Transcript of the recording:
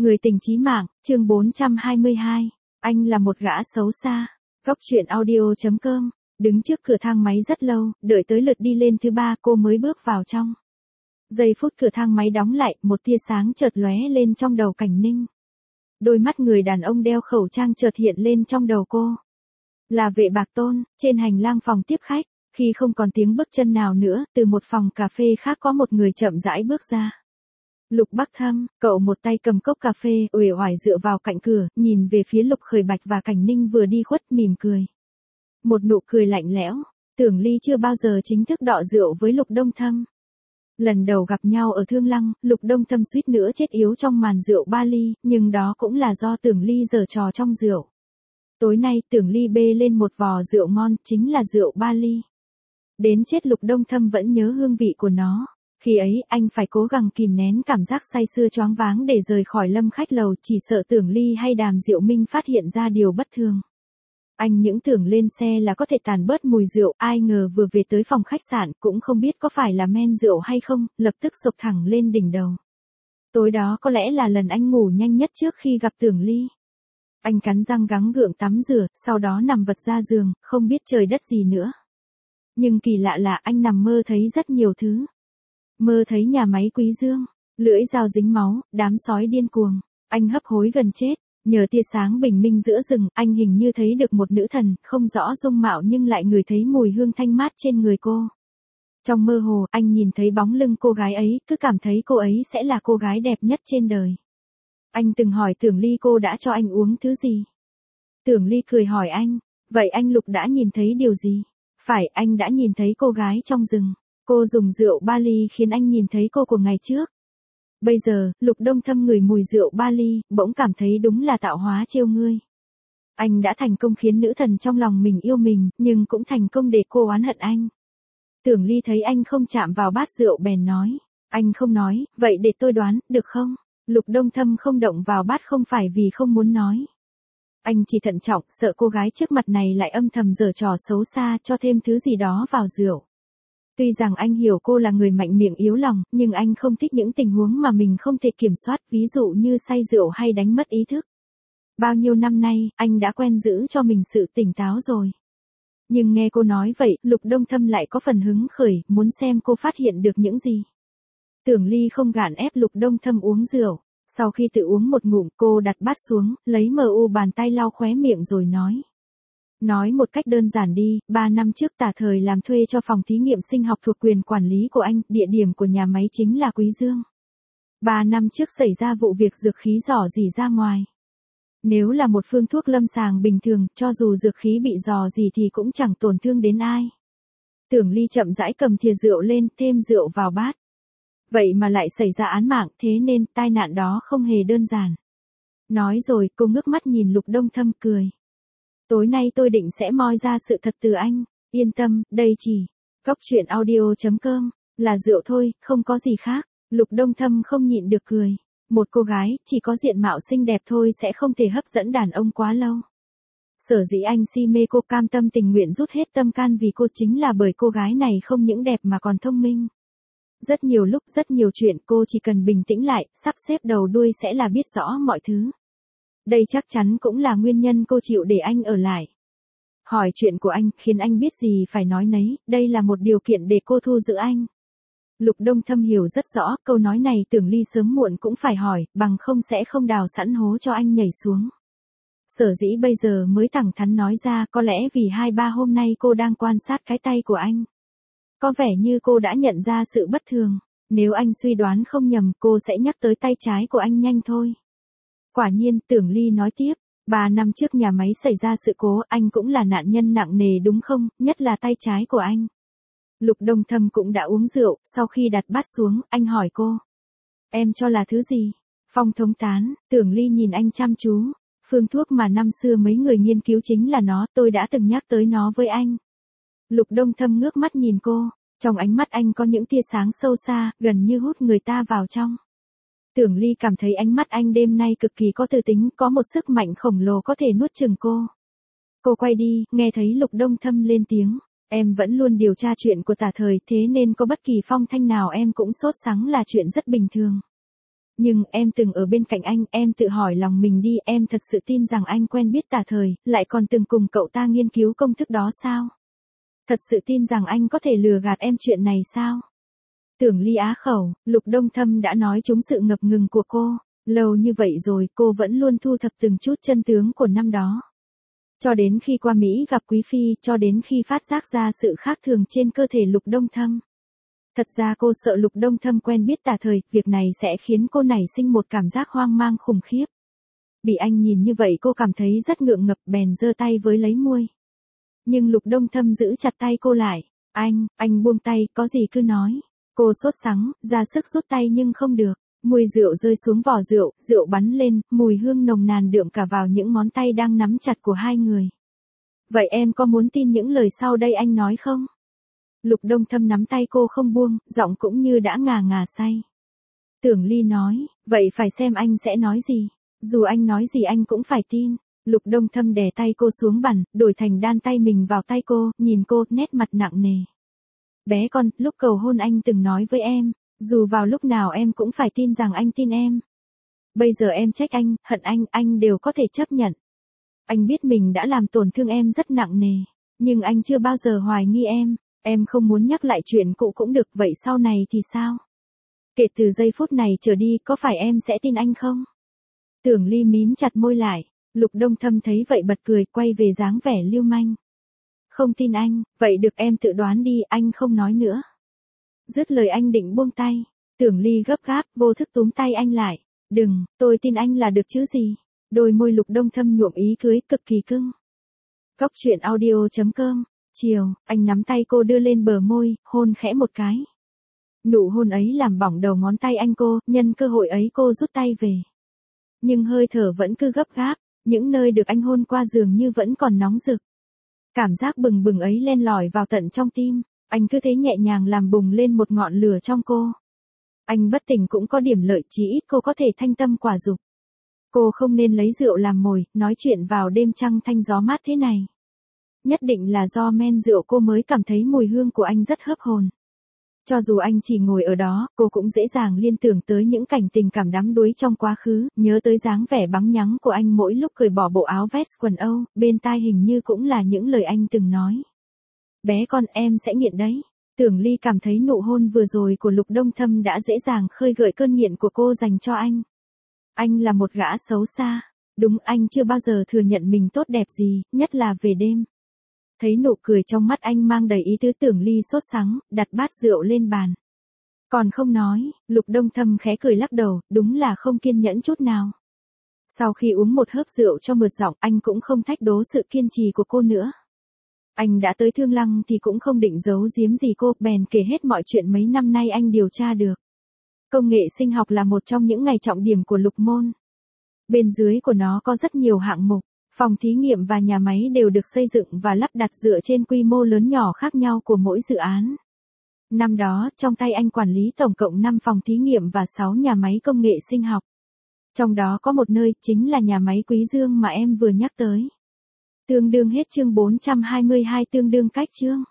Người tình chí mạng, chương 422. Anh là một gã xấu xa. Góc truyện audio.com. Đứng trước cửa thang máy rất lâu, đợi tới lượt đi lên thứ ba cô mới bước vào trong. Giây phút cửa thang máy đóng lại, một tia sáng chợt lóe lên trong đầu Cảnh Ninh. Đôi mắt người đàn ông đeo khẩu trang chợt hiện lên trong đầu cô. Là Vệ Bạc Tôn. Trên hành lang phòng tiếp khách, khi không còn tiếng bước chân nào nữa, từ một phòng cà phê khác có một người chậm rãi bước ra. Lục Bắc Thâm, cậu một tay cầm cốc cà phê, uể oải dựa vào cạnh cửa, nhìn về phía Lục Khởi Bạch và Cảnh Ninh vừa đi khuất, mỉm cười. Một nụ cười lạnh lẽo. Tưởng Ly chưa bao giờ chính thức đọ rượu với Lục Đông Thâm. Lần đầu gặp nhau ở Thương Lăng, Lục Đông Thâm suýt nữa chết yếu trong màn rượu ba ly, nhưng đó cũng là do Tưởng Ly giở trò trong rượu. Tối nay Tưởng Ly bê lên một vò rượu ngon, chính là rượu ba ly. Đến chết Lục Đông Thâm vẫn nhớ hương vị của nó. Khi ấy, anh phải cố gắng kìm nén cảm giác say sưa choáng váng để rời khỏi Lâm Khách Lầu, chỉ sợ Tưởng Ly hay Đàm Diệu Minh phát hiện ra điều bất thường. Anh những tưởng lên xe là có thể tàn bớt mùi rượu, ai ngờ vừa về tới phòng khách sạn cũng không biết có phải là men rượu hay không, lập tức sộc thẳng lên đỉnh đầu. Tối đó có lẽ là lần anh ngủ nhanh nhất trước khi gặp Tưởng Ly. Anh cắn răng gắng gượng tắm rửa, sau đó nằm vật ra giường, không biết trời đất gì nữa. Nhưng kỳ lạ là anh nằm mơ thấy rất nhiều thứ. Mơ thấy nhà máy Quý Dương, lưỡi dao dính máu, đám sói điên cuồng, anh hấp hối gần chết, nhờ tia sáng bình minh giữa rừng, anh hình như thấy được một nữ thần, không rõ dung mạo nhưng lại ngửi thấy mùi hương thanh mát trên người cô. Trong mơ hồ, anh nhìn thấy bóng lưng cô gái ấy, cứ cảm thấy cô ấy sẽ là cô gái đẹp nhất trên đời. Anh từng hỏi Tưởng Ly cô đã cho anh uống thứ gì. Tưởng Ly cười hỏi anh, vậy anh Lục đã nhìn thấy điều gì? Phải, anh đã nhìn thấy cô gái trong rừng. Cô dùng rượu ba ly khiến anh nhìn thấy cô của ngày trước. Bây giờ, Lục Đông Thâm ngửi mùi rượu ba ly, bỗng cảm thấy đúng là tạo hóa trêu ngươi. Anh đã thành công khiến nữ thần trong lòng mình yêu mình, nhưng cũng thành công để cô oán hận anh. Tưởng Ly thấy anh không chạm vào bát rượu bèn nói. Anh không nói, vậy để tôi đoán, được không? Lục Đông Thâm không động vào bát không phải vì không muốn nói. Anh chỉ thận trọng, sợ cô gái trước mặt này lại âm thầm giở trò xấu xa, cho thêm thứ gì đó vào rượu. Tuy rằng anh hiểu cô là người mạnh miệng yếu lòng, nhưng anh không thích những tình huống mà mình không thể kiểm soát, ví dụ như say rượu hay đánh mất ý thức. Bao nhiêu năm nay, anh đã quen giữ cho mình sự tỉnh táo rồi. Nhưng nghe cô nói vậy, Lục Đông Thâm lại có phần hứng khởi, muốn xem cô phát hiện được những gì. Tưởng Ly không gạn ép Lục Đông Thâm uống rượu. Sau khi tự uống một ngụm, cô đặt bát xuống, lấy bàn tay lau khóe miệng rồi nói. Nói một cách đơn giản đi, 3 năm trước Tả Thời làm thuê cho phòng thí nghiệm sinh học thuộc quyền quản lý của anh, địa điểm của nhà máy chính là Quý Dương. 3 năm trước xảy ra vụ việc dược khí rò rỉ ra ngoài. Nếu là một phương thuốc lâm sàng bình thường, cho dù dược khí bị rò rỉ thì cũng chẳng tổn thương đến ai. Tưởng Ly chậm rãi cầm thìa rượu lên, thêm rượu vào bát. Vậy mà lại xảy ra án mạng, thế nên tai nạn đó không hề đơn giản. Nói rồi, cô ngước mắt nhìn Lục Đông Thâm cười. Tối nay tôi định sẽ moi ra sự thật từ anh. Yên tâm, đây chỉ góc truyện audio.com, là rượu thôi, không có gì khác. Lục Đông Thâm không nhịn được cười. Một cô gái, chỉ có diện mạo xinh đẹp thôi sẽ không thể hấp dẫn đàn ông quá lâu. Sở dĩ anh si mê cô, cam tâm tình nguyện rút hết tâm can vì cô, chính là bởi cô gái này không những đẹp mà còn thông minh. Rất nhiều lúc, rất nhiều chuyện cô chỉ cần bình tĩnh lại, sắp xếp đầu đuôi sẽ là biết rõ mọi thứ. Đây chắc chắn cũng là nguyên nhân cô chịu để anh ở lại. Hỏi chuyện của anh, khiến anh biết gì phải nói nấy, đây là một điều kiện để cô thu giữ anh. Lục Đông Thâm hiểu rất rõ, câu nói này Tưởng Ly sớm muộn cũng phải hỏi, bằng không sẽ không đào sẵn hố cho anh nhảy xuống. Sở dĩ bây giờ mới thẳng thắn nói ra, có lẽ vì 2-3 hôm nay cô đang quan sát cái tay của anh. Có vẻ như cô đã nhận ra sự bất thường, nếu anh suy đoán không nhầm, cô sẽ nhắc tới tay trái của anh nhanh thôi. Quả nhiên, Tưởng Ly nói tiếp, 3 năm trước nhà máy xảy ra sự cố, anh cũng là nạn nhân nặng nề đúng không, nhất là tay trái của anh. Lục Đông Thâm cũng đã uống rượu, sau khi đặt bát xuống, anh hỏi cô. Em cho là thứ gì? Phong thống tán. Tưởng Ly nhìn anh chăm chú. Phương thuốc mà năm xưa mấy người nghiên cứu chính là nó, tôi đã từng nhắc tới nó với anh. Lục Đông Thâm ngước mắt nhìn cô, trong ánh mắt anh có những tia sáng sâu xa, gần như hút người ta vào trong. Tưởng Ly cảm thấy ánh mắt anh đêm nay cực kỳ có tư tính, có một sức mạnh khổng lồ có thể nuốt chửng cô. Cô quay đi, nghe thấy Lục Đông Thâm lên tiếng. Em vẫn luôn điều tra chuyện của Tả Thời, thế nên có bất kỳ phong thanh nào em cũng sốt sắng là chuyện rất bình thường. Nhưng em từng ở bên cạnh anh, em tự hỏi lòng mình đi, em thật sự tin rằng anh quen biết Tả Thời, lại còn từng cùng cậu ta nghiên cứu công thức đó sao? Thật sự tin rằng anh có thể lừa gạt em chuyện này sao? Tưởng Ly á khẩu, Lục Đông Thâm đã nói trúng sự ngập ngừng của cô. Lâu như vậy rồi cô vẫn luôn thu thập từng chút chân tướng của năm đó. Cho đến khi qua Mỹ gặp Quý Phi, cho đến khi phát giác ra sự khác thường trên cơ thể Lục Đông Thâm. Thật ra cô sợ Lục Đông Thâm quen biết Tả Thời, việc này sẽ khiến cô nảy sinh một cảm giác hoang mang khủng khiếp. Bị anh nhìn như vậy cô cảm thấy rất ngượng ngập, bèn giơ tay với lấy môi. Nhưng Lục Đông Thâm giữ chặt tay cô lại. Anh buông tay, có gì cứ nói. Cô sốt sắng, ra sức rút tay nhưng không được. Mùi rượu rơi xuống vỏ rượu, rượu bắn lên, mùi hương nồng nàn đượm cả vào những ngón tay đang nắm chặt của hai người. Vậy em có muốn tin những lời sau đây anh nói không? Lục Đông Thâm nắm tay cô không buông, giọng cũng như đã ngà ngà say. Tưởng Ly nói, vậy phải xem anh sẽ nói gì. Dù anh nói gì anh cũng phải tin. Lục Đông Thâm đè tay cô xuống bàn, đổi thành đan tay mình vào tay cô, nhìn cô, nét mặt nặng nề. Bé con, lúc cầu hôn anh từng nói với em, dù vào lúc nào em cũng phải tin rằng anh tin em. Bây giờ em trách anh, hận anh đều có thể chấp nhận. Anh biết mình đã làm tổn thương em rất nặng nề, nhưng anh chưa bao giờ hoài nghi em không muốn nhắc lại chuyện cũ cũng được, vậy sau này thì sao? Kể từ giây phút này trở đi, có phải em sẽ tin anh không? Tưởng Ly mím chặt môi lại, Lục Đông Thâm thấy vậy bật cười, quay về dáng vẻ lưu manh. Không tin anh, vậy được em tự đoán đi, anh không nói nữa. Dứt lời anh định buông tay, Tưởng Ly gấp gáp, vô thức túm tay anh lại. Đừng, tôi tin anh là được chứ gì. Đôi môi Lục Đông Thâm nhuộm ý cưới cực kỳ cưng. Cóc truyện audio.com. Chiều, anh nắm tay cô đưa lên bờ môi, hôn khẽ một cái. Nụ hôn ấy làm bỏng đầu ngón tay anh cô, nhân cơ hội ấy cô rút tay về. Nhưng hơi thở vẫn cứ gấp gáp, những nơi được anh hôn qua dường như vẫn còn nóng rực. Cảm giác bừng bừng ấy len lỏi vào tận trong tim, anh cứ thế nhẹ nhàng làm bùng lên một ngọn lửa trong cô. Anh bất tỉnh cũng có điểm lợi, chí ít cô có thể thanh tâm quả dục. Cô không nên lấy rượu làm mồi, nói chuyện vào đêm trăng thanh gió mát thế này. Nhất định là do men rượu cô mới cảm thấy mùi hương của anh rất hớp hồn. Cho dù anh chỉ ngồi ở đó, cô cũng dễ dàng liên tưởng tới những cảnh tình cảm đắm đuối trong quá khứ, nhớ tới dáng vẻ bắn nhắng của anh mỗi lúc cởi bỏ bộ áo vest quần Âu, bên tai hình như cũng là những lời anh từng nói. Bé con, em sẽ nghiện đấy. Tưởng Ly cảm thấy nụ hôn vừa rồi của Lục Đông Thâm đã dễ dàng khơi gợi cơn nghiện của cô dành cho anh. Anh là một gã xấu xa. Đúng, anh chưa bao giờ thừa nhận mình tốt đẹp gì, nhất là về đêm. Thấy nụ cười trong mắt anh mang đầy ý tứ, Tưởng Ly sốt sắng, đặt bát rượu lên bàn. Còn không nói, Lục Đông Thâm khẽ cười lắc đầu, đúng là không kiên nhẫn chút nào. Sau khi uống một hớp rượu cho mượt giọng, anh cũng không thách đố sự kiên trì của cô nữa. Anh đã tới Thương Lăng thì cũng không định giấu giếm gì cô, bèn kể hết mọi chuyện mấy năm nay anh điều tra được. Công nghệ sinh học là một trong những ngành trọng điểm của Lục Môn. Bên dưới của nó có rất nhiều hạng mục, phòng thí nghiệm và nhà máy đều được xây dựng và lắp đặt dựa trên quy mô lớn nhỏ khác nhau của mỗi dự án. Năm đó, trong tay anh quản lý tổng cộng 5 phòng thí nghiệm và 6 nhà máy công nghệ sinh học. Trong đó có một nơi, chính là nhà máy Quý Dương mà em vừa nhắc tới. Tương đương hết chương 422, tương đương cách chương.